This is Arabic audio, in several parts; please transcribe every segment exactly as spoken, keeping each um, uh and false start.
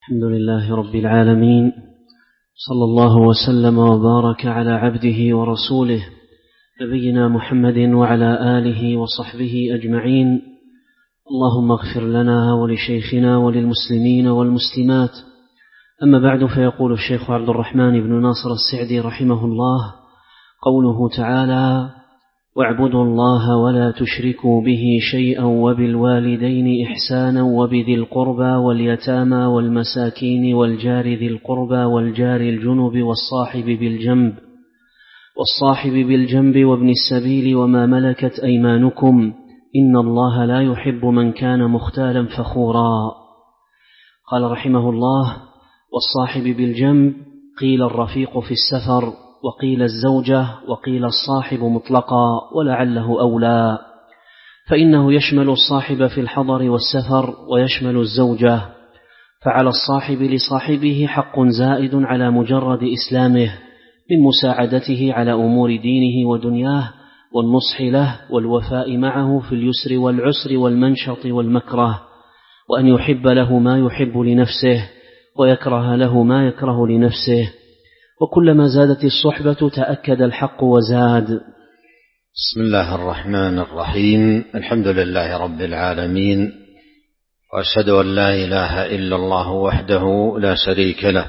الحمد لله رب العالمين، صلى الله وسلم وبارك على عبده ورسوله نبينا محمد وعلى آله وصحبه أجمعين. اللهم اغفر لنا ولشيخنا وللمسلمين والمسلمات. أما بعد، فيقول الشيخ عبد الرحمن بن ناصر السعدي رحمه الله: قوله تعالى: واعبدوا الله ولا تشركوا به شيئا وبالوالدين إحسانا وبذي القربى واليتامى والمساكين والجار ذي القربى والجار الجنب والصاحب بالجنب والصاحب بالجنب وابن السبيل وما ملكت أيمانكم إن الله لا يحب من كان مختالا فخورا. قال رحمه الله: والصاحب بالجنب قيل الرفيق في السفر، وقيل الزوجة، وقيل الصاحب مطلقا، ولعله أولى، فإنه يشمل الصاحب في الحضر والسفر ويشمل الزوجة، فعلى الصاحب لصاحبه حق زائد على مجرد إسلامه من مساعدته على أمور دينه ودنياه والنصح له والوفاء معه في اليسر والعسر والمنشط والمكره، وأن يحب له ما يحب لنفسه ويكره له ما يكره لنفسه، وكلما زادت الصحبة تأكد الحق وزاد. بسم الله الرحمن الرحيم. الحمد لله رب العالمين، وأشهد أن لا إله إلا الله وحده لا شريك له،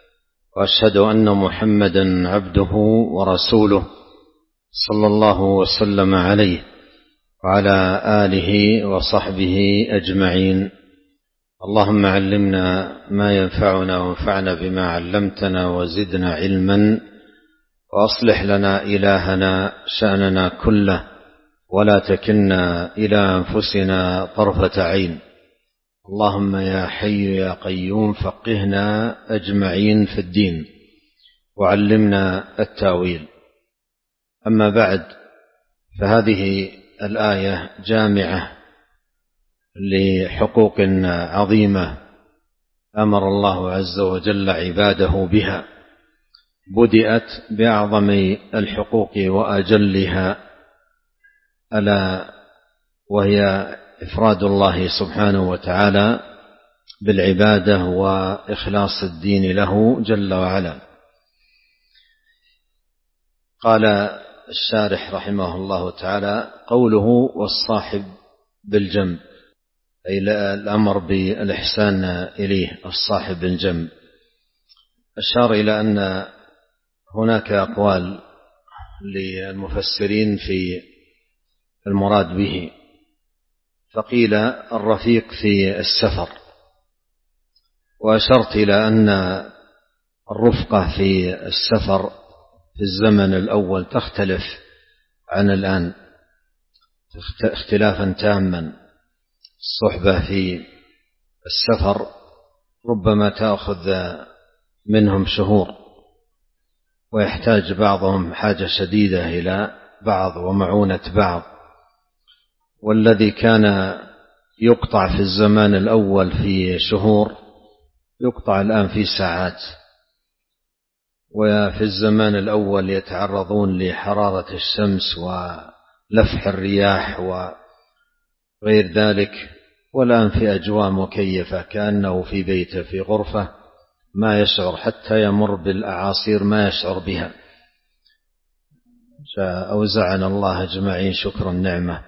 وأشهد أن محمدا عبده ورسوله صلى الله وسلم عليه وعلى آله وصحبه أجمعين. اللهم علمنا ما ينفعنا وانفعنا بما علمتنا وزدنا علما، وأصلح لنا إلهنا شأننا كله، ولا تكلنا إلى أنفسنا طرفة عين. اللهم يا حي يا قيوم فقهنا أجمعين في الدين، وعلمنا التاويل. أما بعد، فهذه الآية جامعة لحقوق عظيمة أمر الله عز وجل عباده بها، بدأت بأعظم الحقوق وأجلها، ألا وهي إفراد الله سبحانه وتعالى بالعبادة وإخلاص الدين له جل وعلا. قال الشارح رحمه الله تعالى: قوله والصاحب بالجنب، أي الأمر بالإحسان إليه، الصاحب بالجنب. أشار إلى أن هناك أقوال للمفسرين في المراد به، فقيل الرفيق في السفر، وأشرت إلى أن الرفقة في السفر في الزمن الأول تختلف عن الآن اختلافا تاما. الصحبة في السفر ربما تأخذ منهم شهور، ويحتاج بعضهم حاجة شديدة إلى بعض ومعونة بعض، والذي كان يقطع في الزمان الأول في شهور يقطع الآن في ساعات. وفي الزمان الأول يتعرضون لحرارة الشمس ولفح الرياح وغير ذلك، والآن في أجواء مكيفة كأنه في بيته في غرفة ما يشعر، حتى يمر بالأعاصير ما يشعر بها. فأوزعنا الله أجمعين شكر النعمة.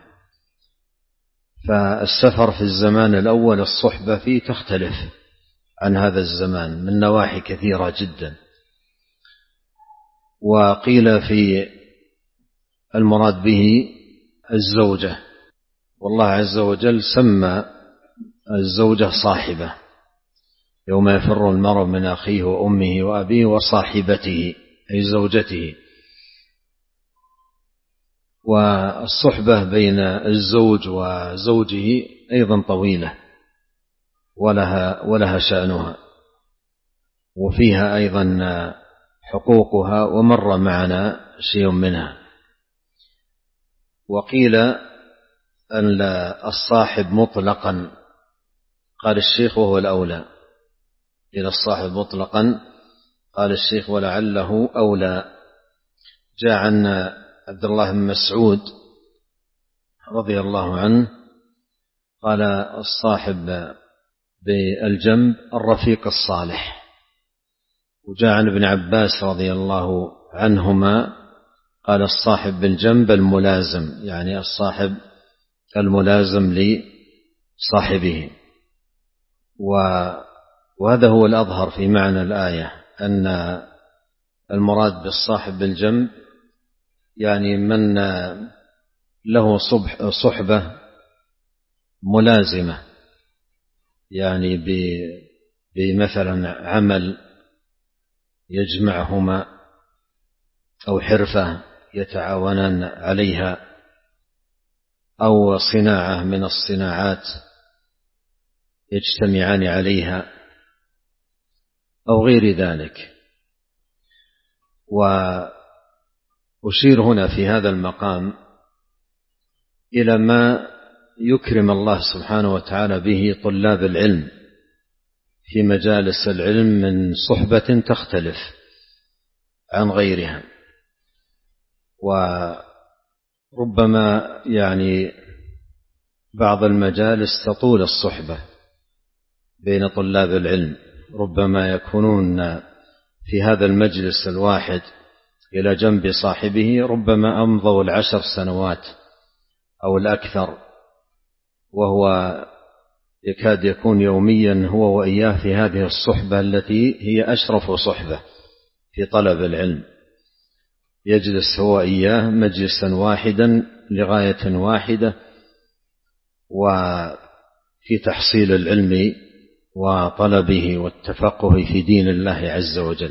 فالسفر في الزمان الأول الصحبة فيه تختلف عن هذا الزمان من نواحي كثيرة جدا. وقيل في المراد به الزوجة، والله عز وجل سمى الزوجة صاحبة، يوم يفر المرء من أخيه وأمه وأبيه وصاحبته أي زوجته. والصحبة بين الزوج وزوجه أيضا طويلة ولها, ولها شأنها، وفيها أيضا حقوقها، ومر معنا شيء منها. وقيل أن الصاحب مطلقا، قال الشيخ وهو الأولى، إلى الصاحب مطلقا قال الشيخ ولعله أولى. جاء عن عبد الله بن مسعود رضي الله عنه قال: الصاحب بالجنب الرفيق الصالح. وجاء عن ابن عباس رضي الله عنهما قال الصاحب بالجنب الملازم، يعني الصاحب الملازم لصاحبه. وهذا هو الأظهر في معنى الآية، أن المراد بالصاحب بالجنب يعني من له صحبة ملازمة، يعني بمثلا عمل يجمعهما أو حرفة يتعاونان عليها أو صناعة من الصناعات يجتمعان عليها أو غير ذلك. وأشير هنا في هذا المقام إلى ما يكرم الله سبحانه وتعالى به طلاب العلم في مجالس العلم من صحبة تختلف عن غيرها. وربما يعني بعض المجالس تطول الصحبة بين طلاب العلم، ربما يكونون في هذا المجلس الواحد إلى جنب صاحبه ربما أمضوا العشر سنوات أو الأكثر، وهو يكاد يكون يوميا هو وإياه في هذه الصحبة التي هي أشرف صحبة في طلب العلم، يجلس هو وإياه مجلسا واحدا لغاية واحدة وفي تحصيل العلم وطلبه والتفقه في دين الله عز وجل.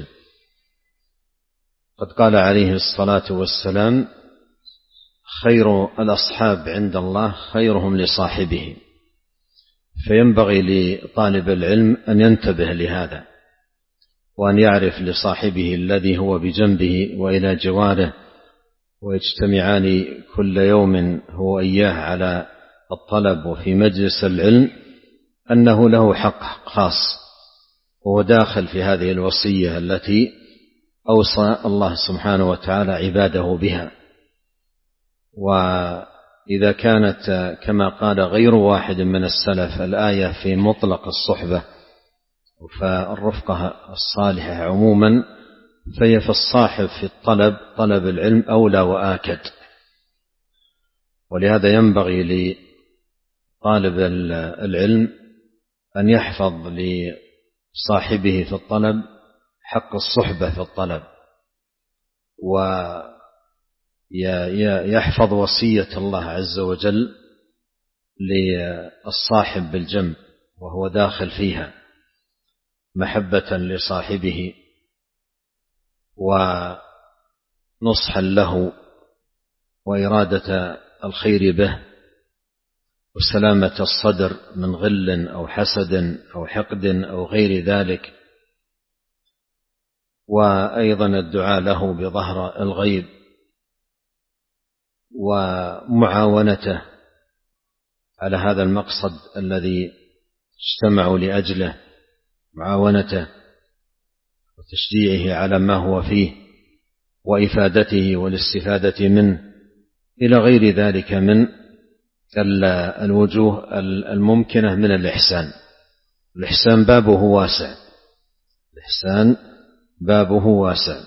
قد قال عليه الصلاة والسلام: خير الأصحاب عند الله خيرهم لصاحبه. فينبغي لطالب العلم أن ينتبه لهذا، وأن يعرف لصاحبه الذي هو بجنبه وإلى جواره ويجتمعان كل يوم هو إياه على الطلب وفي مجلس العلم أنه له حق خاص، وهو داخل في هذه الوصية التي أوصى الله سبحانه وتعالى عباده بها. وإذا كانت كما قال غير واحد من السلف الآية في مطلق الصحبة فالرفقة الصالحة عموما، فهي في الصاحب في الطلب طلب العلم أولى وآكد. ولهذا ينبغي لطالب العلم أن يحفظ لصاحبه في الطلب حق الصحبة في الطلب، ويحفظ وصية الله عز وجل للصاحب بالجنب وهو داخل فيها محبة لصاحبه ونصحا له وإرادة الخير به وسلامة الصدر من غل أو حسد أو حقد أو غير ذلك، وأيضا الدعاء له بظهر الغيب ومعاونته على هذا المقصد الذي اجتمعوا لأجله، معاونته وتشجيعه على ما هو فيه وإفادته والاستفادة منه إلى غير ذلك من الوجوه الممكنة من الإحسان. الإحسان بابه واسع، الإحسان بابه واسع.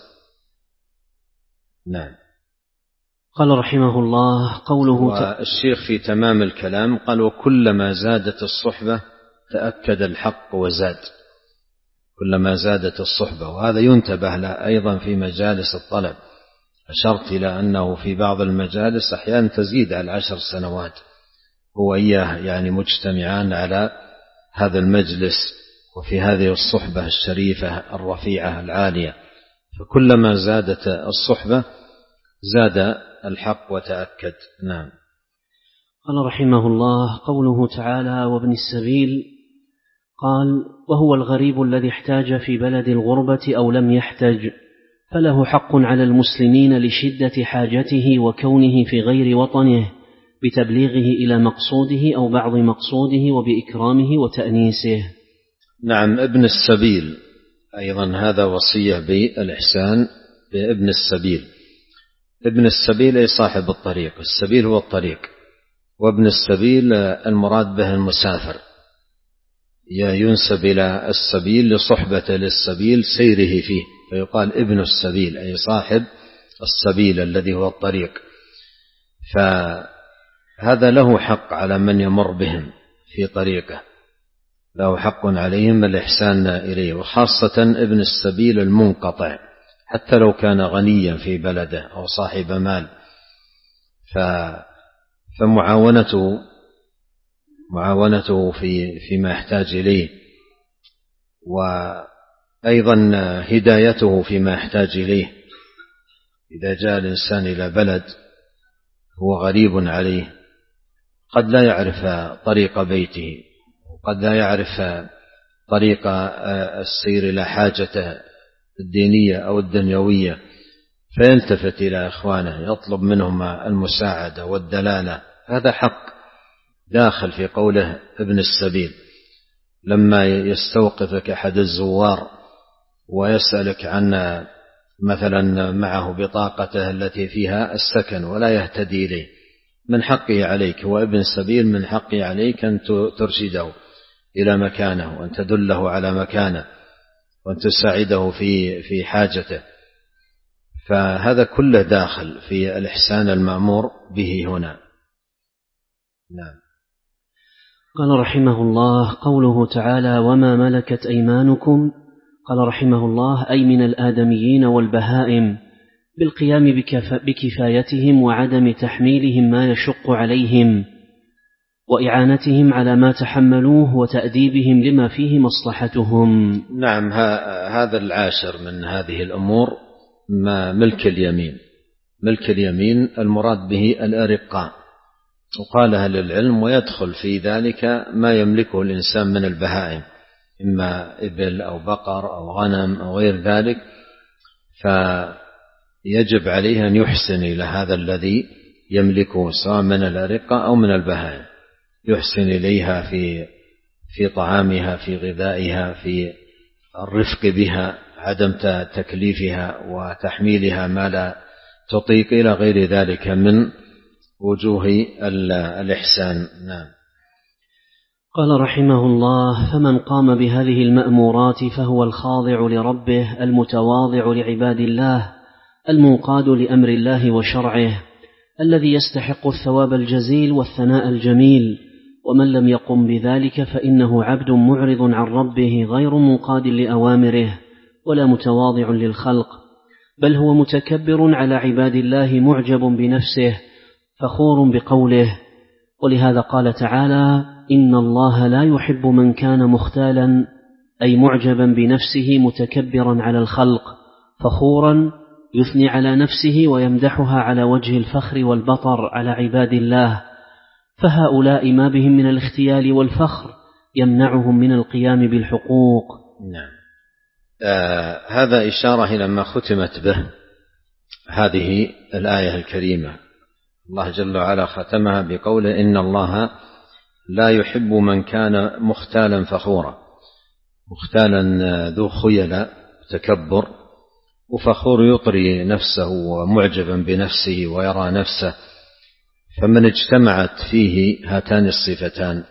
نعم. قال رحمه الله قوله والشيخ في تمام الكلام قال: وكلما زادت الصحبة تأكد الحق وزاد. كلما زادت الصحبة، وهذا ينتبه له أيضا في مجالس الطلب. أشرت إلى أنه في بعض المجالس أحيانا تزيد على عشر سنوات هو إياه يعني مجتمعان على هذا المجلس وفي هذه الصحبة الشريفة الرفيعة العالية، فكلما زادت الصحبة زاد الحق وتأكد. نعم. قال رحمه الله قوله تعالى: وابن السبيل. قال: وهو الغريب الذي احتاج في بلد الغربة أو لم يحتج، فله حق على المسلمين لشدة حاجته وكونه في غير وطنه بتبليغه إلى مقصوده أو بعض مقصوده وبإكرامه وتأنيسه. نعم. ابن السبيل أيضا هذا وصية بالإحسان بابن السبيل. ابن السبيل أي صاحب الطريق، السبيل هو الطريق، وابن السبيل المراد به المسافر، ينسب إلى السبيل لصحبة للسبيل سيره فيه، فيقال ابن السبيل أي صاحب السبيل الذي هو الطريق. فهذا له حق على من يمر بهم في طريقه، له حق عليهم الإحسان إليه، وخاصة ابن السبيل المنقطع حتى لو كان غنيا في بلده أو صاحب مال، فمعاونته معاونته في فيما يحتاج إليه، وأيضا هدايته فيما يحتاج إليه. إذا جاء الإنسان إلى بلد هو غريب عليه، قد لا يعرف طريق بيته، وقد لا يعرف طريق السير إلى حاجته الدينية أو الدنيوية، فيلتفت إلى إخوانه يطلب منهم المساعدة والدلالة. هذا حق داخل في قوله ابن السبيل. لما يستوقفك أحد الزوار ويسألك عن مثلا معه بطاقته التي فيها السكن ولا يهتدي إليه، من حقه عليك، هو ابن السبيل، من حقه عليك أن ترشده إلى مكانه، وأن تدله على مكانه، وأن تساعده في في حاجته. فهذا كله داخل في الإحسان المأمور به هنا. نعم. قال رحمه الله: قوله تعالى: وما ملكت أيمانكم، قال رحمه الله: أي من الآدميين والبهائم، بالقيام بكفايتهم وعدم تحميلهم ما يشق عليهم، وإعانتهم على ما تحملوه، وتأديبهم لما فيه مصلحتهم. نعم. هذا العاشر من هذه الأمور ما ملك اليمين. ملك اليمين المراد به الأرقاء، وقال أهل العلم ويدخل في ذلك ما يملكه الإنسان من البهائم، إما إبل أو بقر أو غنم أو غير ذلك، فيجب عليه أن يحسن إلى هذا الذي يملكه سواء من الأرقاء أو من البهائم، يحسن إليها في في طعامها، في غذائها، في الرفق بها، عدم تكليفها وتحميلها ما لا تطيق، إلى غير ذلك من وجوه الإحسان. نعم. قال رحمه الله: فمن قام بهذه المأمورات فهو الخاضع لربه، المتواضع لعباد الله، المنقاد لأمر الله وشرعه، الذي يستحق الثواب الجزيل والثناء الجميل. ومن لم يقم بذلك فإنه عبد معرض عن ربه، غير منقاد لأوامره ولا متواضع للخلق، بل هو متكبر على عباد الله، معجب بنفسه، فخور بقوله. ولهذا قال تعالى: إن الله لا يحب من كان مختالا، أي معجبا بنفسه، متكبرا على الخلق، فخورا يثني على نفسه ويمدحها على وجه الفخر والبطر على عباد الله. فهؤلاء ما بهم من الاختيال والفخر يمنعهم من القيام بالحقوق. نعم. آه هذا إشارة إلى ما ختمت به هذه الآية الكريمة. الله جل وعلا ختمها بقوله: إن الله لا يحب من كان مختالا فخورا. مختالا ذو خيل تكبر، وفخور يطري نفسه ومعجبا بنفسه ويرى نفسه. فمن اجتمعت فيه هاتان الصفتان،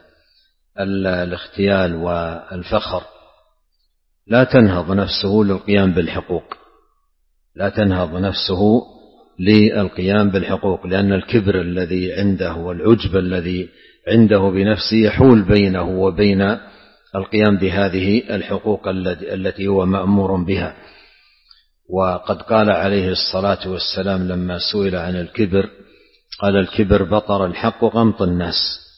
الاختيال والفخر، لا تنهض نفسه للقيام بالحقوق، لا تنهض نفسه للقيام بالحقوق، لأن الكبر الذي عنده والعجب الذي عنده بنفسه يحول بينه وبين القيام بهذه الحقوق التي هو مأمور بها. وقد قال عليه الصلاة والسلام لما سئل عن الكبر قال: الكبر بطر الحق وغمط الناس.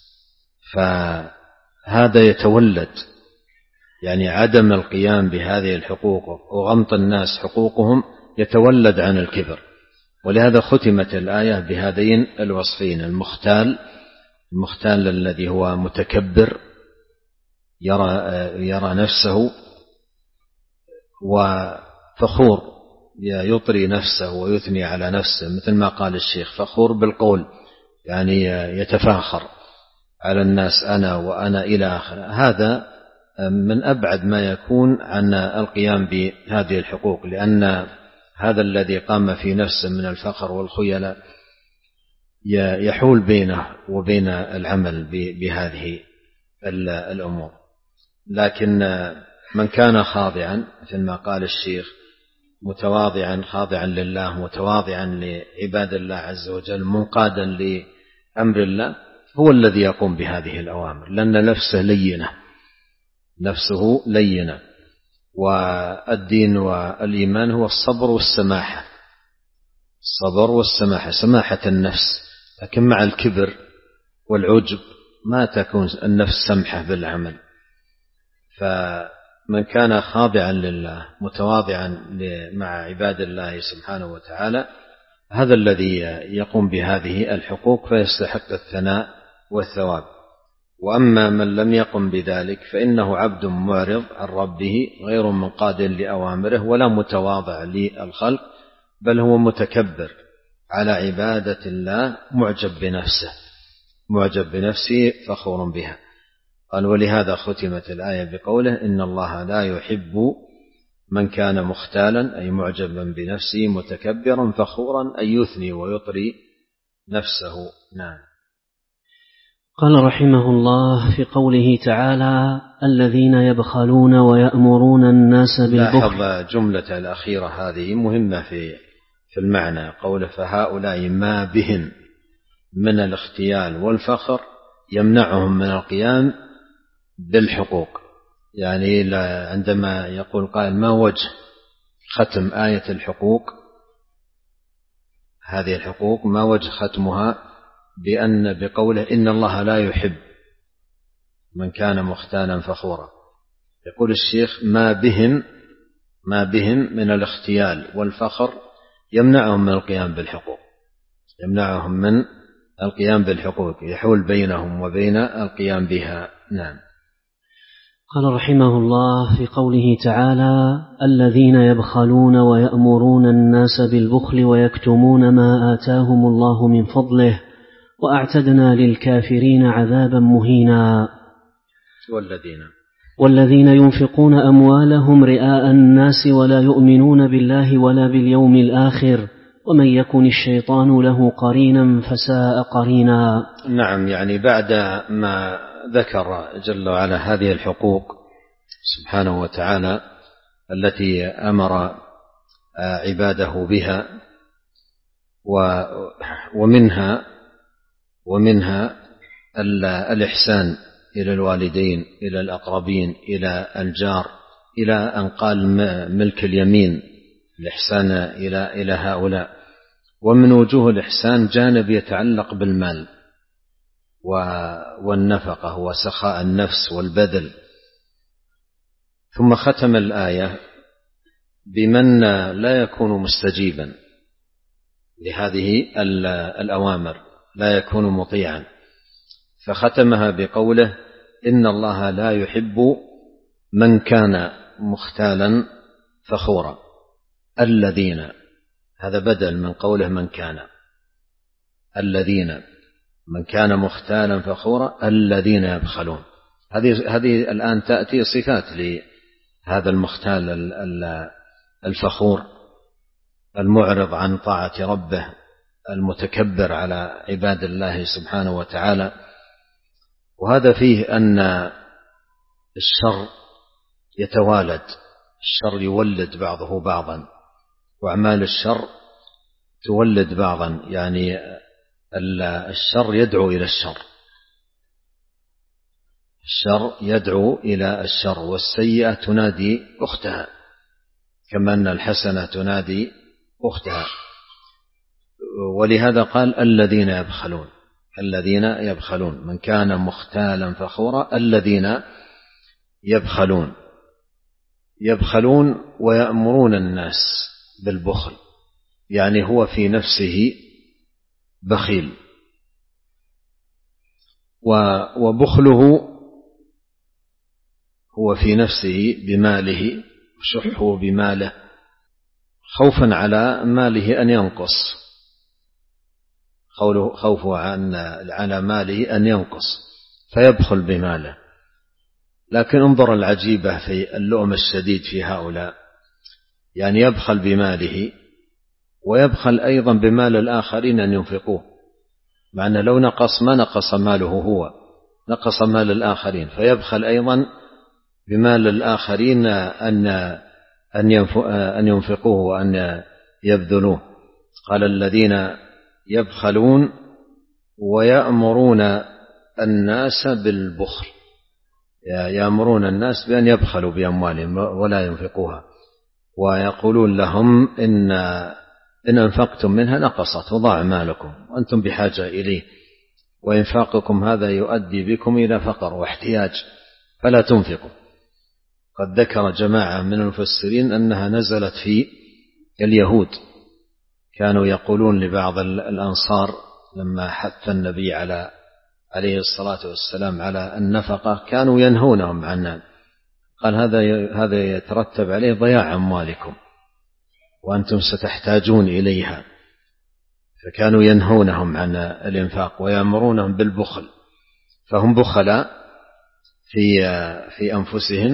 فهذا يتولد، يعني عدم القيام بهذه الحقوق وغمط الناس حقوقهم يتولد عن الكبر. ولهذا ختمت الآية بهذين الوصفين: المختال، المختال الذي هو متكبر يرى, يرى نفسه، وفخور يطري نفسه ويثني على نفسه، مثل ما قال الشيخ: فخور بالقول، يعني يتفاخر على الناس، أنا وأنا إلى آخره. هذا من أبعد ما يكون عن القيام بهذه الحقوق، لأن هذا الذي قام في نفسه من الفخر والخيلاء يحول بينه وبين العمل بهذه الأمور. لكن من كان خاضعا مثل ما قال الشيخ متواضعا خاضعا لله متواضعا لعباد الله عز وجل منقادا لأمر الله هو الذي يقوم بهذه الأوامر، لأن نفسه لينة نفسه لينة. والدين والإيمان هو الصبر والسماحة، الصبر والسماحة، سماحة النفس، لكن مع الكبر والعجب ما تكون النفس سمحة بالعمل. فمن كان خاضعا لله متواضعا مع عباد الله سبحانه وتعالى هذا الذي يقوم بهذه الحقوق فيستحق الثناء والثواب. وأما من لم يقم بذلك فإنه عبد معرض عن ربه غير منقاد لأوامره ولا متواضع للخلق، بل هو متكبر على عبادة الله معجب بنفسه معجب بنفسه فخور بها. قال ولهذا ختمت الآية بقوله إن الله لا يحب من كان مختالا أي معجبا بنفسه متكبرا فخورا أي يثني ويطري نفسه. نعم. قال رحمه الله في قوله تعالى الذين يبخلون ويأمرون الناس بالبخل. لاحظ جملة الأخيرة هذه مهمة في في المعنى، قوله فهؤلاء ما بهم من الاختيال والفخر يمنعهم من القيام بالحقوق. يعني عندما يقول قائل ما وجه ختم آية الحقوق، هذه الحقوق ما وجه ختمها بأن بقوله إن الله لا يحب من كان مختالا فخورا؟ يقول الشيخ ما بهم ما بهم من الاختيال والفخر يمنعهم من القيام بالحقوق، يمنعهم من القيام بالحقوق، يحول بينهم وبين القيام بها. نعم. قال رحمه الله في قوله تعالى الذين يبخلون ويأمرون الناس بالبخل ويكتمون ما آتاهم الله من فضله وأعتدنا للكافرين عذابا مهينا. والذين والذين ينفقون أموالهم رئاء الناس ولا يؤمنون بالله ولا باليوم الآخر ومن يكن الشيطان له قرينا فساء قرينا. نعم، يعني بعد ما ذكر جل وعلا هذه الحقوق سبحانه وتعالى التي أمر عباده بها ومنها ومنها الإحسان إلى الوالدين إلى الأقربين إلى الجار إلى أن قال ملك اليمين الإحسان إلى إلى هؤلاء. ومن وجوه الإحسان جانب يتعلق بالمال والنفقة وسخاء النفس والبذل. ثم ختم الآية بمن لا يكون مستجيبا لهذه الأوامر، لا يكون مطيعا، فختمها بقوله إن الله لا يحب من كان مختالا فخورا. الذين هذا بدل من قوله من كان، الذين من كان مختالا فخورا الذين يبخلون. هذه هذه الآن تأتي صفات لهذا المختال الفخور المعرض عن طاعة ربه المتكبر على عباد الله سبحانه وتعالى. وهذا فيه أن الشر يتوالد، الشر يولد بعضه بعضا، وأعمال الشر تولد بعضا، يعني الشر يدعو إلى الشر، الشر يدعو إلى الشر، والسيئة تنادي أختها كما أن الحسنة تنادي أختها. ولهذا قال الذين يبخلون، الذين يبخلون من كان مختالا فخورا الذين يبخلون يبخلون ويأمرون الناس بالبخل، يعني هو في نفسه بخيل، وبخله هو في نفسه بماله وشحه بماله خوفا على ماله أن ينقص، خوفه عن على ماله أن ينقص فيبخل بماله. لكن انظر العجيبة في اللؤم الشديد في هؤلاء، يعني يبخل بماله ويبخل أيضا بمال الآخرين أن ينفقوه، مع أن لو نقص ما نقص ماله هو، نقص مال الآخرين، فيبخل أيضا بمال الآخرين أن أن ينفقوه وأن يبذلوه. قال الذين يبخلون ويأمرون الناس بالبخل، يأمرون الناس بأن يبخلوا بأموالهم ولا ينفقوها، ويقولون لهم إن إن أنفقتم منها نقصت وضاع مالكم وأنتم بحاجة إليه، وإنفاقكم هذا يؤدي بكم إلى فقر واحتياج فلا تنفقوا. قد ذكر جماعة من المفسرين أنها نزلت في اليهود، كانوا يقولون لبعض الأنصار لما حث النبي على عليه الصلاة والسلام على النفقة كانوا ينهونهم عنها، قال هذا هذا يترتب عليه ضياع أموالكم وأنتم ستحتاجون إليها، فكانوا ينهونهم عن الإنفاق ويأمرونهم بالبخل، فهم بخلاء في في أنفسهم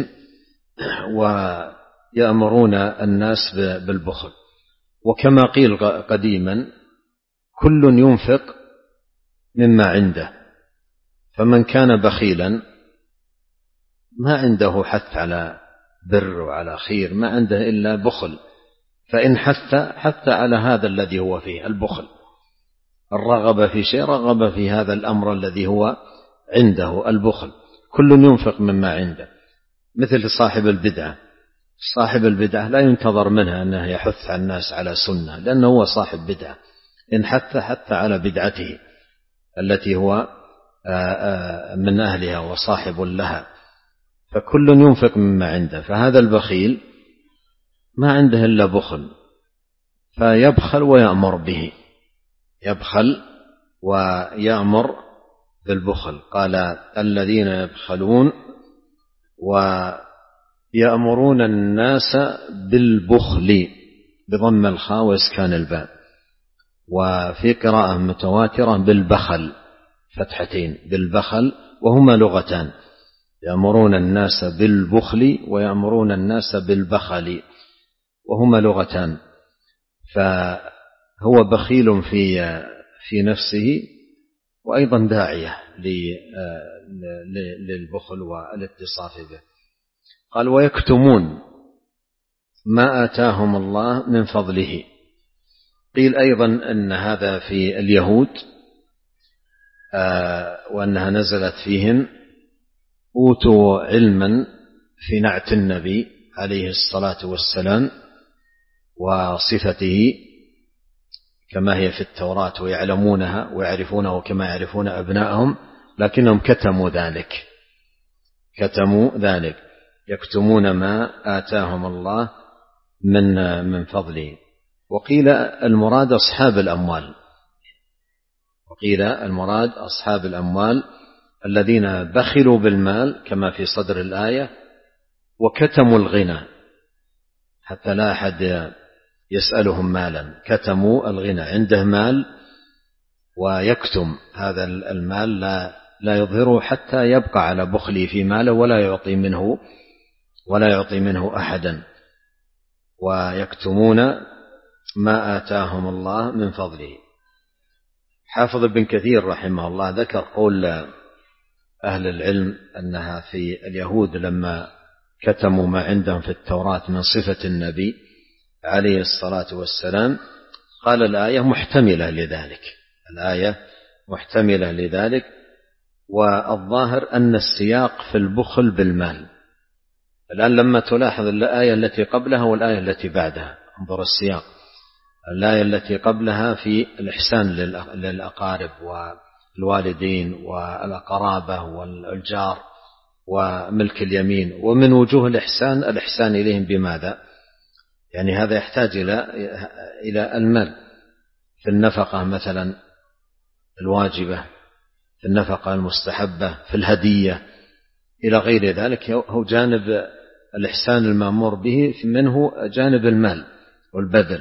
ويأمرون الناس بالبخل. وكما قيل قديما كل ينفق مما عنده، فمن كان بخيلا ما عنده حث على بر وعلى خير، ما عنده إلا بخل، فإن حث حث على هذا الذي هو فيه البخل، الرغبة في شيء رغب في هذا الأمر الذي هو عنده البخل. كل ينفق مما عنده، مثل صاحب البدعة، صاحب البدعة لا ينتظر منها أنه يحث على الناس على سنة، لأنه هو صاحب بدعة، إن حث حث على بدعته التي هو من أهلها وصاحب لها، فكل ينفق مما عنده. فهذا البخيل ما عنده إلا بخل، فيبخل ويأمر به، يبخل ويأمر بالبخل. قال الذين يبخلون ويأمرون الناس بالبخل بضم الخاء وإسكان الباء، وفي قراءة متواترة بالبخل فتحتين بالبخل، وهما لغتان، يأمرون الناس بالبخل ويأمرون الناس بالبخل، وهما لغتان. فهو بخيل في في نفسه وأيضا داعية للبخل والاتصاف به. قال ويكتمون ما آتاهم الله من فضله. قيل أيضا أن هذا في اليهود وأنها نزلت فيهم، أوتوا علما في نعت النبي عليه الصلاة والسلام وصفته كما هي في التوراة، ويعلمونها ويعرفونه كما يعرفون أبنائهم، لكنهم كتموا ذلك، كتموا ذلك، يكتمون ما آتاهم الله من من فضله. وقيل المراد أصحاب الأموال، وقيل المراد أصحاب الأموال الذين بخلوا بالمال كما في صدر الآية، وكتموا الغنى حتى لا أحد يسألهم مالا، كتموا الغنى، عنده مال ويكتم هذا المال، لا لا يظهره حتى يبقى على بخله في ماله ولا يعطي منه ولا يعطي منه أحدا. ويكتمون ما آتاهم الله من فضله. حافظ ابن كثير رحمه الله ذكر قول أهل العلم أنها في اليهود لما كتموا ما عندهم في التوراة من صفة النبي عليه الصلاة والسلام، قال الآية محتملة لذلك، الآية محتملة لذلك. والظاهر أن السياق في البخل بالمال. الآن لما تلاحظ الآية التي قبلها والآية التي بعدها، انظر السياق، الآية التي قبلها في الإحسان للأقارب والوالدين والقرابة والجار وملك اليمين، ومن وجوه الإحسان الإحسان إليهم بماذا؟ يعني هذا يحتاج إلى إلى المال، في النفقة مثلا الواجبة، في النفقة المستحبة، في الهدية إلى غير ذلك، هو جانب الإحسان المأمور به منه جانب المال والبذل.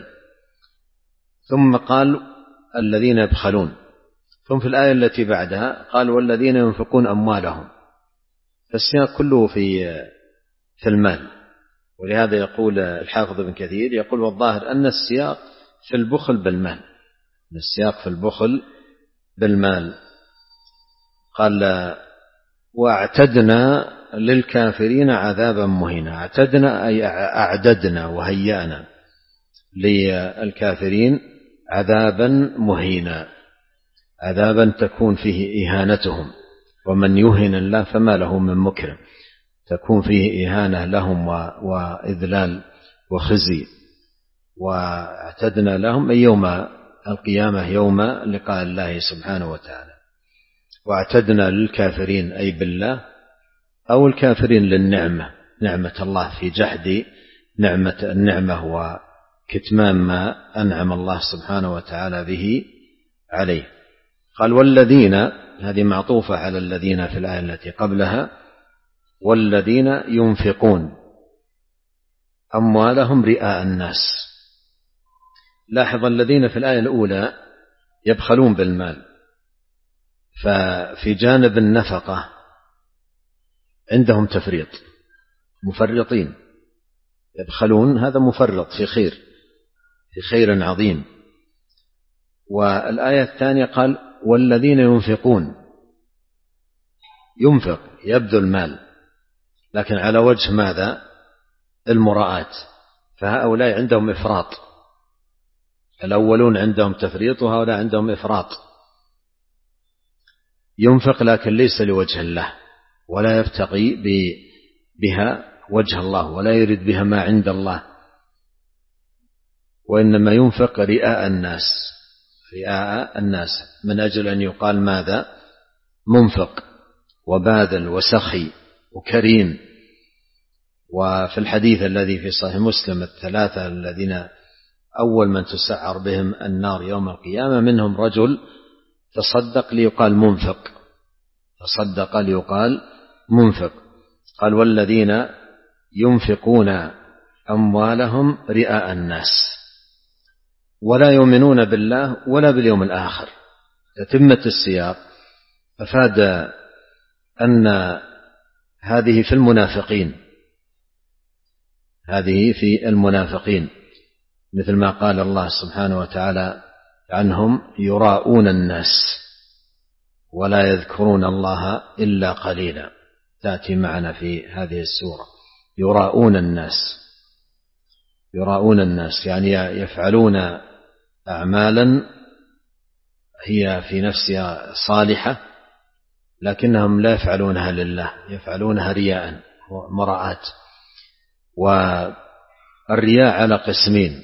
ثم قال الذين يبخلون، ثم في الآية التي بعدها قال والذين ينفقون أموالهم، فالسياق كله في في المال. ولهذا يقول الحافظ ابن كثير يقول والظاهر أن السياق في البخل بالمال، السياق في البخل بالمال. قال واعتدنا للكافرين عذابا مهينا. اعتدنا أي أعددنا وهيأنا للكافرين عذابا مهينا، عذابا تكون فيه إهانتهم، ومن يهن الله فما له من مكرم، تكون فيه إهانة لهم وإذلال وخزي. واعتدنا لهم يوم القيامة يوم لقاء الله سبحانه وتعالى. واعتدنا للكافرين أي بالله، أو الكافرين للنعمة، نعمة الله في جحد نعمة النعمة وكتمان ما أنعم الله سبحانه وتعالى به عليه. قال والذين، هذه معطوفة على الذين في الآية التي قبلها، والذين ينفقون أموالهم رئاء الناس. لاحظ الذين في الآية الأولى يبخلون بالمال، ففي جانب النفقة عندهم تفريط، مفرطين، يبخلون، هذا مفرط في خير، في خير عظيم. والآية الثانية قال والذين ينفقون، ينفق يبذل مال، لكن على وجه ماذا؟ المراءة، فهؤلاء عندهم إفراط، الأولون عندهم تفريط وهؤلاء عندهم إفراط. ينفق لكن ليس لوجه الله، ولا يبتغي بها وجه الله، ولا يريد بها ما عند الله، وإنما ينفق رئاء الناس، رئاء الناس من أجل أن يقال ماذا؟ منفق وباذل وسخي وكريم. وفي الحديث الذي في صحيح مسلم الثلاثة الذين أول من تسعر بهم النار يوم القيامة منهم رجل تصدق ليقال منفق، تصدق ليقال منفق. قال والذين ينفقون أموالهم رئاء الناس ولا يؤمنون بالله ولا باليوم الآخر. تتمة السياق أفاد أن هذه في المنافقين، هذه في المنافقين، مثل ما قال الله سبحانه وتعالى عنهم يراءون الناس ولا يذكرون الله إلا قليلا، تأتي معنا في هذه السورة. يراءون الناس، يراءون الناس يعني يفعلون أعمالا هي في نفسها صالحة لكنهم لا يفعلونها لله، يفعلونها رياء ومراءة. والرياء على قسمين،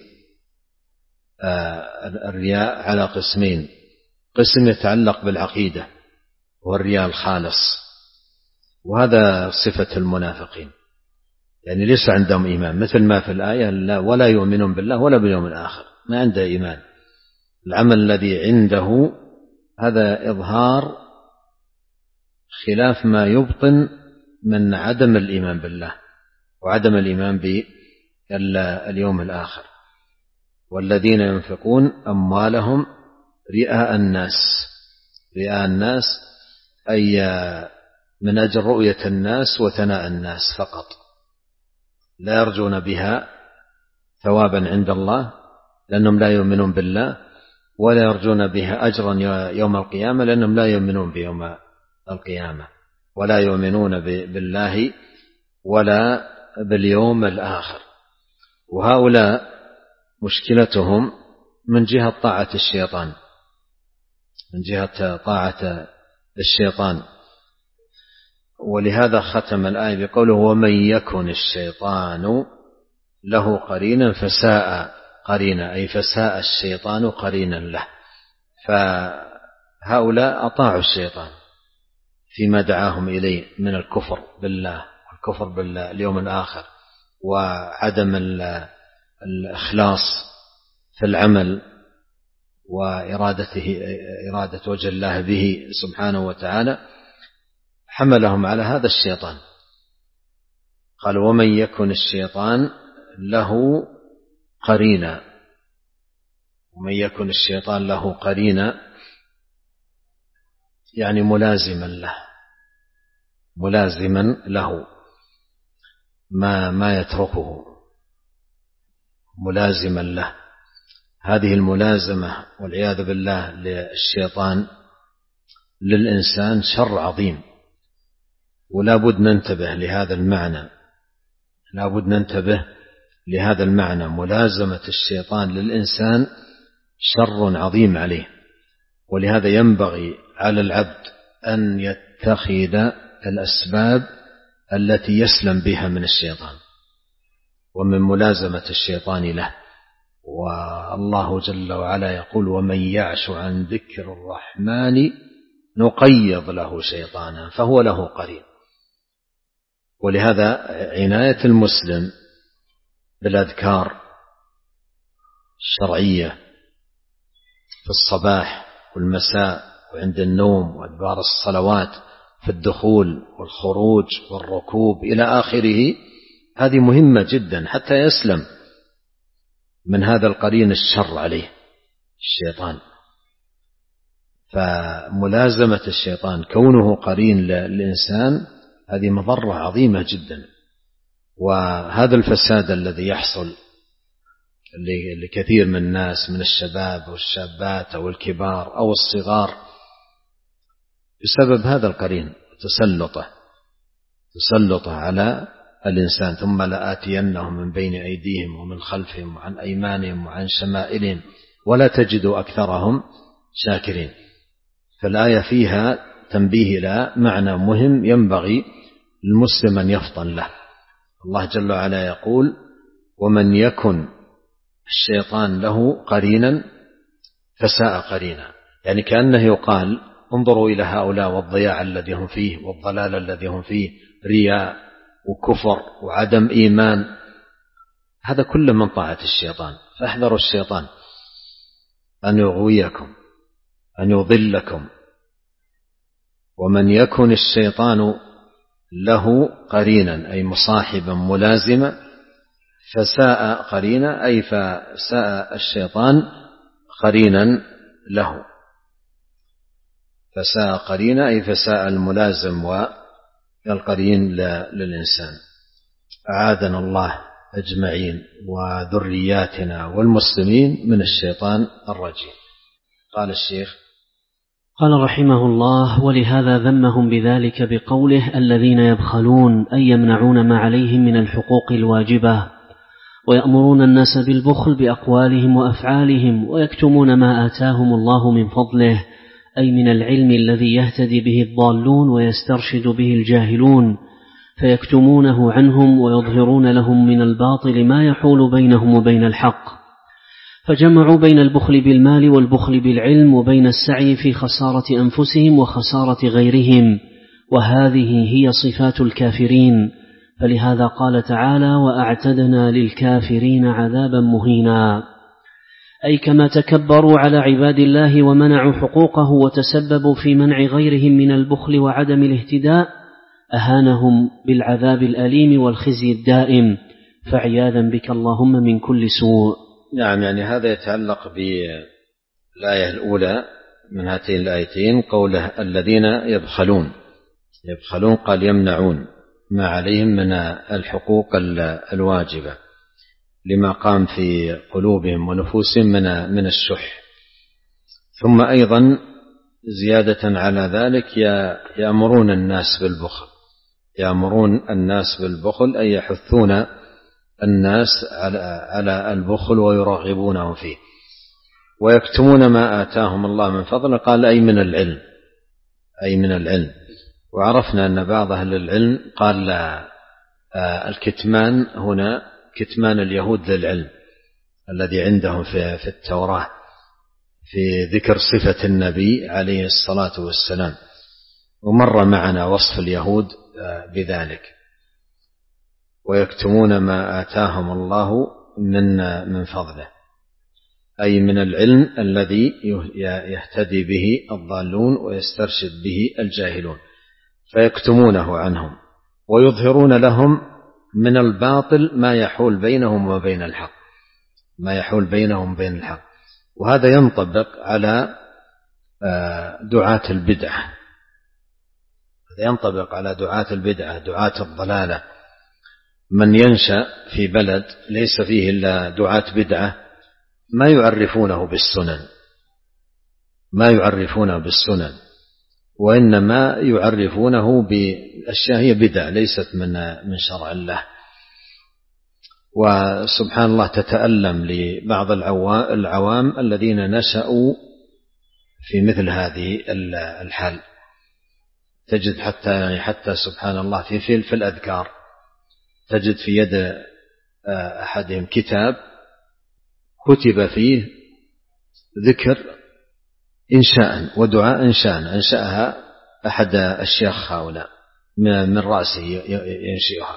الرياء على قسمين، قسم يتعلق بالعقيدة والرياء الخالص، وهذا صفة المنافقين، يعني ليس عندهم إيمان، مثل ما في الآية ولا يؤمنون بالله ولا باليوم الآخر، ما عنده إيمان. العمل الذي عنده هذا إظهار خلاف ما يبطن من عدم الإيمان بالله وعدم الإيمان باليوم الآخر. والذين ينفقون أموالهم رئاء الناس، رئاء الناس أي من أجل رؤية الناس وثناء الناس فقط، لا يرجون بها ثوابا عند الله لأنهم لا يؤمنون بالله، ولا يرجون بها أجرا يوم القيامة لأنهم لا يؤمنون بيوم القيامة، ولا يؤمنون بالله ولا باليوم الآخر. وهؤلاء مشكلتهم من جهة طاعة الشيطان، من جهة طاعة الشيطان. ولهذا ختم الآية بقوله ومن يكن الشيطان له قرينا فساء قرينا، أي فساء الشيطان قرينا له. فهؤلاء أطاعوا الشيطان فيما دعاهم إليه من الكفر بالله، الكفر باليوم الآخر، وعدم الإخلاص في العمل، وإرادته إرادة وجه الله به سبحانه وتعالى، حملهم على هذا الشيطان. قال ومن يكن الشيطان له قرينا، ومن يكن الشيطان له قرينا يعني ملازما له، ملازما له ما ما يتركه، ملازما له. هذه الملازمة والعياذ بالله للشيطان للإنسان شر عظيم، ولا بد ننتبه لهذا المعنى، لا بد ننتبه لهذا المعنى. ملازمة الشيطان للإنسان شر عظيم عليه، ولهذا ينبغي على العبد أن يتخذ الأسباب التي يسلم بها من الشيطان ومن ملازمة الشيطان له. والله جل وعلا يقول: ومن يعش عن ذكر الرحمن نقيض له شيطانا فهو له قرين. ولهذا عناية المسلم بالأذكار الشرعية في الصباح والمساء وعند النوم وأدبار الصلوات في الدخول والخروج والركوب إلى آخره، هذه مهمة جدا حتى يسلم من هذا القرين الشر عليه الشيطان. فملازمة الشيطان كونه قرين للإنسان هذه مضرة عظيمة جدا. وهذا الفساد الذي يحصل لكثير من الناس من الشباب والشابات أو الكبار أو الصغار بسبب هذا القرين، تسلطه تسلطه على الإنسان. ثم لآتينهم من بين أيديهم ومن خلفهم وعن أيمانهم وعن شمائلهم ولا تجد أكثرهم شاكرين. فالآية فيها تنبيه إلى معنى مهم ينبغي للمسلم أن يفطن له. الله جل وعلا يقول: ومن يكن الشيطان له قرينا فساء قرينا. يعني كأنه يقال: انظروا إلى هؤلاء والضياع الذي هم فيه والضلال الذي هم فيه، رياء وكفر وعدم إيمان، هذا كله من طاعة الشيطان. فاحذروا الشيطان أن يغويكم أن يضلكم. ومن يكن الشيطان له قرينا أي مصاحبا ملازما فساء قرينا أي فساء الشيطان قرينا له. فساء قرينا أي فساء الملازم والقرين للإنسان. أعاذنا الله أجمعين وذرياتنا والمسلمين من الشيطان الرجيم. قال الشيخ: قال رحمه الله: ولهذا ذمهم بذلك بقوله: الذين يبخلون أي يمنعون ما عليهم من الحقوق الواجبة، ويأمرون الناس بالبخل بأقوالهم وأفعالهم، ويكتمون ما آتاهم الله من فضله، أي من العلم الذي يهتدي به الضالون ويسترشد به الجاهلون، فيكتمونه عنهم ويظهرون لهم من الباطل ما يحول بينهم وبين الحق. فجمعوا بين البخل بالمال والبخل بالعلم، وبين السعي في خسارة أنفسهم وخسارة غيرهم، وهذه هي صفات الكافرين. فلهذا قال تعالى: وأعتدنا للكافرين عذابا مهينا، أي كما تكبروا على عباد الله ومنعوا حقوقه وتسببوا في منع غيرهم من البخل وعدم الاهتداء، أهانهم بالعذاب الأليم والخزي الدائم، فعياذا بك اللهم من كل سوء. نعم، يعني هذا يتعلق بالآية الأولى من هاتين الآيتين، قوله الذين يبخلون. يبخلون قال يمنعون ما عليهم من الحقوق الواجبة لما قام في قلوبهم ونفوسهم من من الشح. ثم أيضا زيادة على ذلك يأمرون الناس بالبخل. يأمرون الناس بالبخل أي يحثون الناس على البخل ويرغبونهم فيه. ويكتمون ما آتاهم الله من فضله قال أي من العلم، أي من العلم. وعرفنا أن بعض أهل العلم قال الكتمان هنا كتمان اليهود للعلم الذي عندهم في التوراة في ذكر صفة النبي عليه الصلاة والسلام، ومر معنا وصف اليهود بذلك. ويكتمون ما آتاهم الله من من فضله أي من العلم الذي يهتدي به الضالون ويسترشد به الجاهلون، فيكتمونه عنهم ويظهرون لهم من الباطل ما يحول بينهم وبين الحق، ما يحول بينهم وبين الحق. وهذا ينطبق على دعاة البدعة، هذا ينطبق على دعاة البدعة، دعاة الضلالة. من ينشأ في بلد ليس فيه إلا دعاة بدعة ما يعرفونه بالسنن، ما يعرفونه بالسنن وإنما يعرفونه بأشياء هي بدع ليست من من شرع الله. وسبحان الله تتألم لبعض العوام الذين نشأوا في مثل هذه الحال. تجد حتى يعني حتى سبحان الله في في, في الأذكار تجد في يد أحدهم كتاب كتب فيه ذكر إنشاء ودعاء إنشاء أنشأها أحد الشيخ هؤلاء من رأسه ينشئها.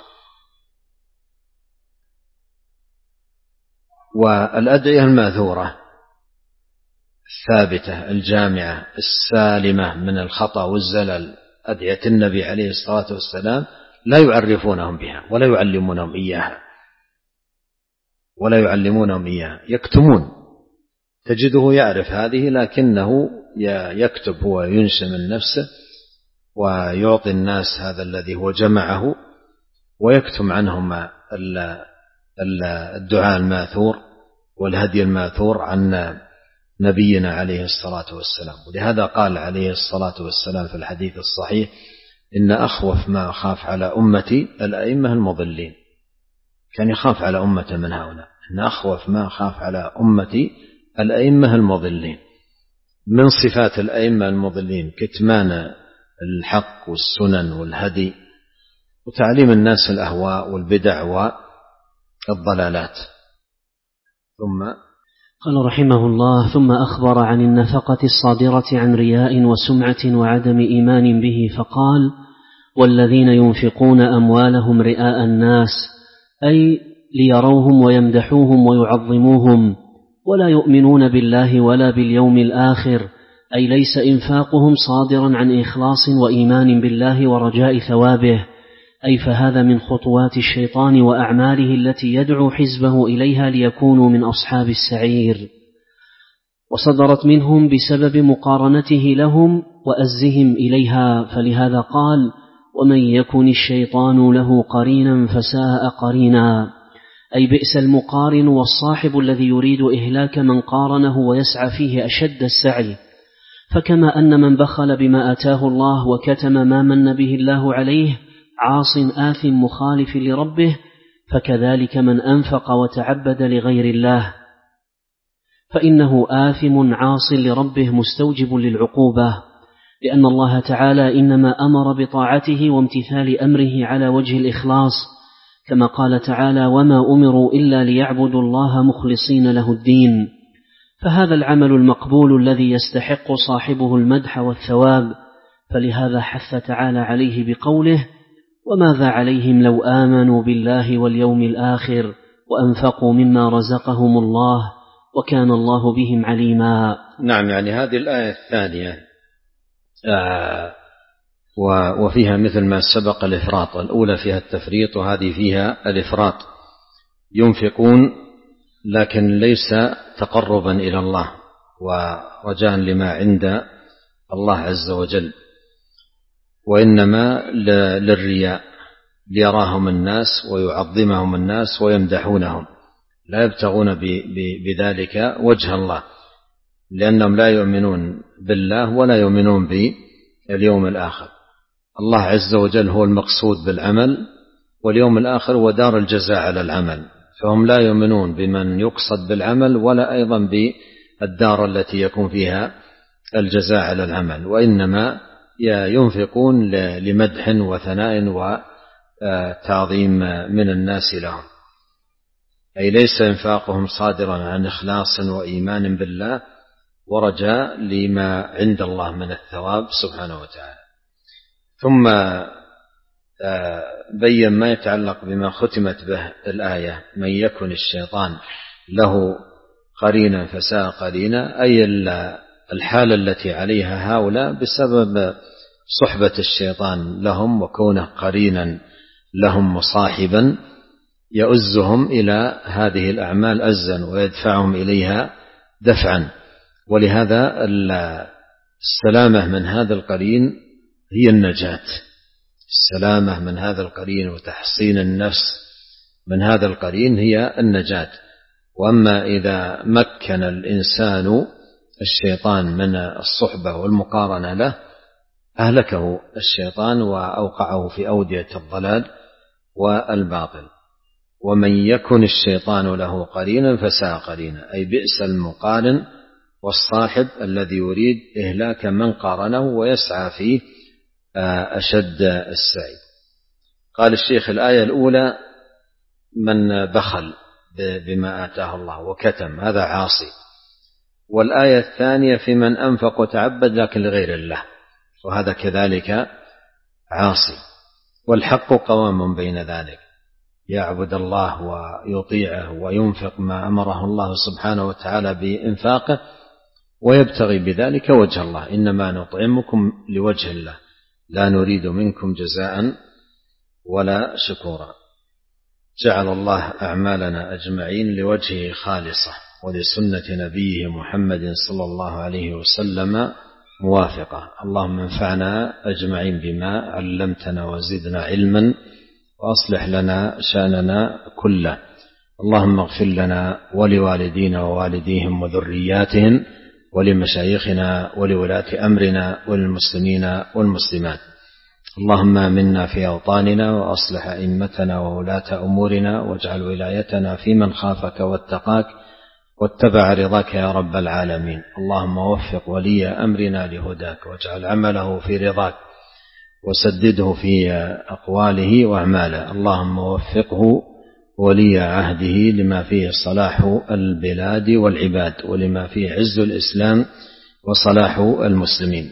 والأدعية الماثورة الثابتة الجامعة السالمة من الخطأ والزلل أدعية النبي عليه الصلاة والسلام لا يعرفونهم بها ولا يعلمونهم إياها ولا يعلمونهم إياها يكتمون. تجده يعرف هذه لكنه يكتب هو ينشئ من نفسه ويعطي الناس هذا الذي هو جمعه ويكتم عنهم الدعاء الماثور والهدي الماثور عن نبينا عليه الصلاة والسلام. ولهذا قال عليه الصلاة والسلام في الحديث الصحيح إن أخوف ما أخاف على أمتي الأئمة المضلين. كان يخاف على أمته من هؤلاء. إن أخوف ما أخاف على أمتي الأئمة المضلين. من صفات الأئمة المضلين كتمان الحق والسنن والهدي وتعليم الناس الأهواء والبدع والضلالات. ثم قال رحمه الله ثم أخبر عن النفقة الصادرة عن رياء وسمعة وعدم إيمان به فقال والذين ينفقون أموالهم رئاء الناس أي ليروهم ويمدحوهم ويعظموهم ولا يؤمنون بالله ولا باليوم الآخر أي ليس إنفاقهم صادرا عن إخلاص وإيمان بالله ورجاء ثوابه أي فهذا من خطوات الشيطان وأعماله التي يدعو حزبه إليها ليكونوا من أصحاب السعير. وصدرت منهم بسبب مقارنته لهم وأزهم إليها فلهذا قال ومن يكن الشيطان له قرينا فساء قرينا أي بئس المقارن والصاحب الذي يريد إهلاك من قارنه ويسعى فيه أشد السعي. فكما أن من بخل بما آتاه الله وكتم ما من به الله عليه عاص آثم مخالف لربه فكذلك من أنفق وتعبد لغير الله فإنه آثم عاص لربه مستوجب للعقوبة لأن الله تعالى إنما أمر بطاعته وامتثال أمره على وجه الإخلاص كما قال تعالى وما أمروا إلا ليعبدوا الله مخلصين له الدين. فهذا العمل المقبول الذي يستحق صاحبه المدح والثواب فلهذا حث تعالى عليه بقوله وماذا عليهم لو آمنوا بالله واليوم الآخر وأنفقوا مما رزقهم الله وكان الله بهم عليما. نعم يعني هذه الآية الثانية آه وفيها مثل ما سبق الإفراط. الأولى فيها التفريط وهذه فيها الإفراط. ينفقون لكن ليس تقربا إلى الله ورجاء لما عند الله عز وجل وإنما للرياء ليراهم الناس ويعظمهم الناس ويمدحونهم لا يبتغون بذلك وجه الله لأنهم لا يؤمنون بالله ولا يؤمنون باليوم الآخر. الله عز وجل هو المقصود بالعمل واليوم الآخر هو دار الجزاء على العمل فهم لا يؤمنون بمن يقصد بالعمل ولا أيضا بالدار التي يكون فيها الجزاء على العمل وإنما ينفقون لمدح وثناء وتعظيم من الناس لهم أي ليس إنفاقهم صادرا عن إخلاص وإيمان بالله ورجاء لما عند الله من الثواب سبحانه وتعالى. ثم بين ما يتعلق بما ختمت به الآية من يكن الشيطان له قرينا فساء قرينا أي الحالة التي عليها هؤلاء بسبب صحبة الشيطان لهم وكونه قرينا لهم مصاحبا يؤزهم إلى هذه الأعمال أزا ويدفعهم إليها دفعا. ولهذا السلامة من هذا القرين هي النجاة. السلامة من هذا القرين وتحصين النفس من هذا القرين هي النجاة. وأما إذا مكن الإنسان الشيطان من الصحبة والمقارنة له أهلكه الشيطان وأوقعه في أودية الضلال والباطل. ومن يكن الشيطان له قرينا فساء قرينا، أي بئس المقارن والصاحب الذي يريد إهلاك من قارنه ويسعى فيه أشد السعي. قال الشيخ: الآية الأولى من بخل بما آتاه الله وكتم، هذا عاصي. والآية الثانية في من أنفق وتعبد لكن لغير الله، وهذا كذلك عاصي. والحق قوام بين ذلك، يعبد الله ويطيعه وينفق ما أمره الله سبحانه وتعالى بإنفاقه ويبتغي بذلك وجه الله. إنما نطعمكم لوجه الله لا نريد منكم جزاء ولا شكورا. جعل الله أعمالنا أجمعين لوجهه خالصة ولسنة نبيه محمد صلى الله عليه وسلم موافقة. اللهم انفعنا أجمعين بما علمتنا وزدنا علما وأصلح لنا شأننا كله. اللهم اغفر لنا ولوالدينا ووالديهم وذرياتهم ولمشايخنا ولولاة أمرنا وللمسلمين والمسلمات. اللهم آمنا في أوطاننا وأصلح أئمتنا وولاة أمورنا واجعل ولايتنا في من خافك واتقاك واتبع رضاك يا رب العالمين. اللهم وفق ولي أمرنا لهداك واجعل عمله في رضاك وسدده في أقواله وأعماله. اللهم وفقه ولي عهده لما فيه صلاح البلاد والعباد ولما فيه عز الإسلام وصلاح المسلمين.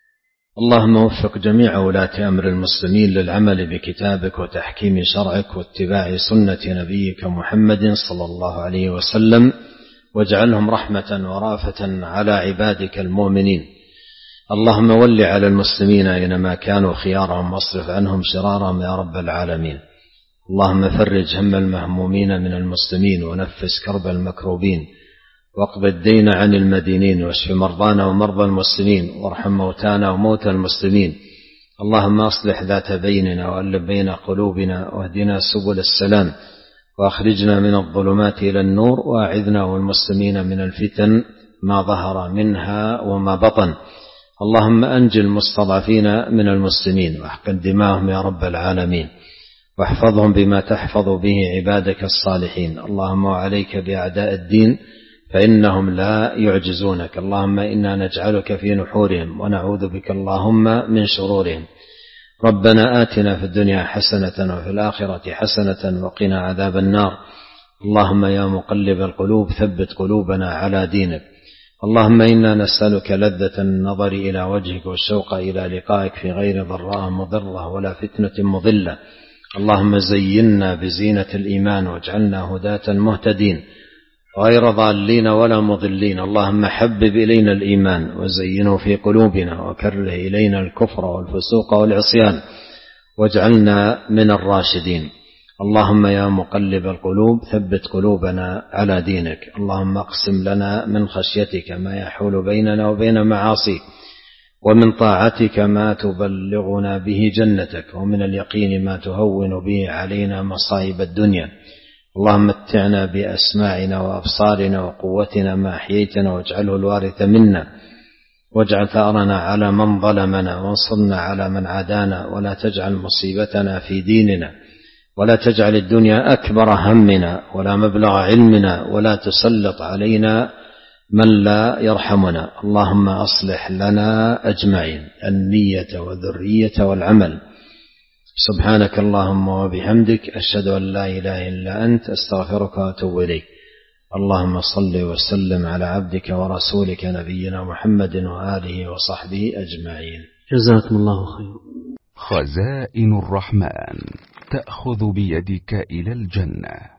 اللهم وفق جميع ولاة أمر المسلمين للعمل بكتابك وتحكيم شرعك واتباع سنة نبيك محمد صلى الله عليه وسلم واجعلهم رحمة ورافة على عبادك المؤمنين. اللهم ول على المسلمين أينما كانوا خيارهم واصرف عنهم شرارهم يا رب العالمين. اللهم فرج هم المهمومين من المسلمين ونفس كرب المكروبين واقض الدين عن المدينين واشف مرضانا ومرضى المسلمين وارحم موتانا وموتى المسلمين. اللهم أصلح ذات بيننا وألف بين قلوبنا واهدنا سبل السلام وأخرجنا من الظلمات إلى النور وأعذنا والمسلمين من الفتن ما ظهر منها وما بطن. اللهم أنجي المستضعفين من المسلمين واحقن دماءهم يا رب العالمين واحفظهم بما تحفظ به عبادك الصالحين. اللهم وعليك بأعداء الدين فإنهم لا يعجزونك. اللهم إنا نجعلك في نحورهم ونعوذ بك اللهم من شرورهم. ربنا آتنا في الدنيا حسنة وفي الآخرة حسنة وقنا عذاب النار. اللهم يا مقلب القلوب ثبت قلوبنا على دينك. اللهم إنا نسألك لذة النظر إلى وجهك والشوق إلى لقائك في غير ضراء مضرة ولا فتنة مضلة. اللهم زينا بزينة الإيمان واجعلنا هداة مهتدين غير ضالين ولا مضلين. اللهم حبب إلينا الإيمان وزينه في قلوبنا وكره إلينا الكفر والفسوق والعصيان واجعلنا من الراشدين. اللهم يا مقلب القلوب ثبت قلوبنا على دينك. اللهم اقسم لنا من خشيتك ما يحول بيننا وبين معاصيك ومن طاعتك ما تبلغنا به جنتك ومن اليقين ما تهون به علينا مصائب الدنيا. اللهم متعنا بأسماعنا وأبصارنا وقوتنا ما أحييتنا واجعله الوارث منا واجعل ثأرنا على من ظلمنا وانصرنا على من عادانا ولا تجعل مصيبتنا في ديننا ولا تجعل الدنيا أكبر همنا ولا مبلغ علمنا ولا تسلط علينا من لا يرحمنا. اللهم أصلح لنا أجمعين النية والذرية والعمل. سبحانك اللهم وبحمدك أشهد أن لا إله إلا أنت أستغفرك وأتوب إليك. اللهم صل وسلم على عبدك ورسولك نبينا محمد وآله وصحبه أجمعين. جزاكم الله خير. خزائن الرحمن تأخذ بيدك إلى الجنة.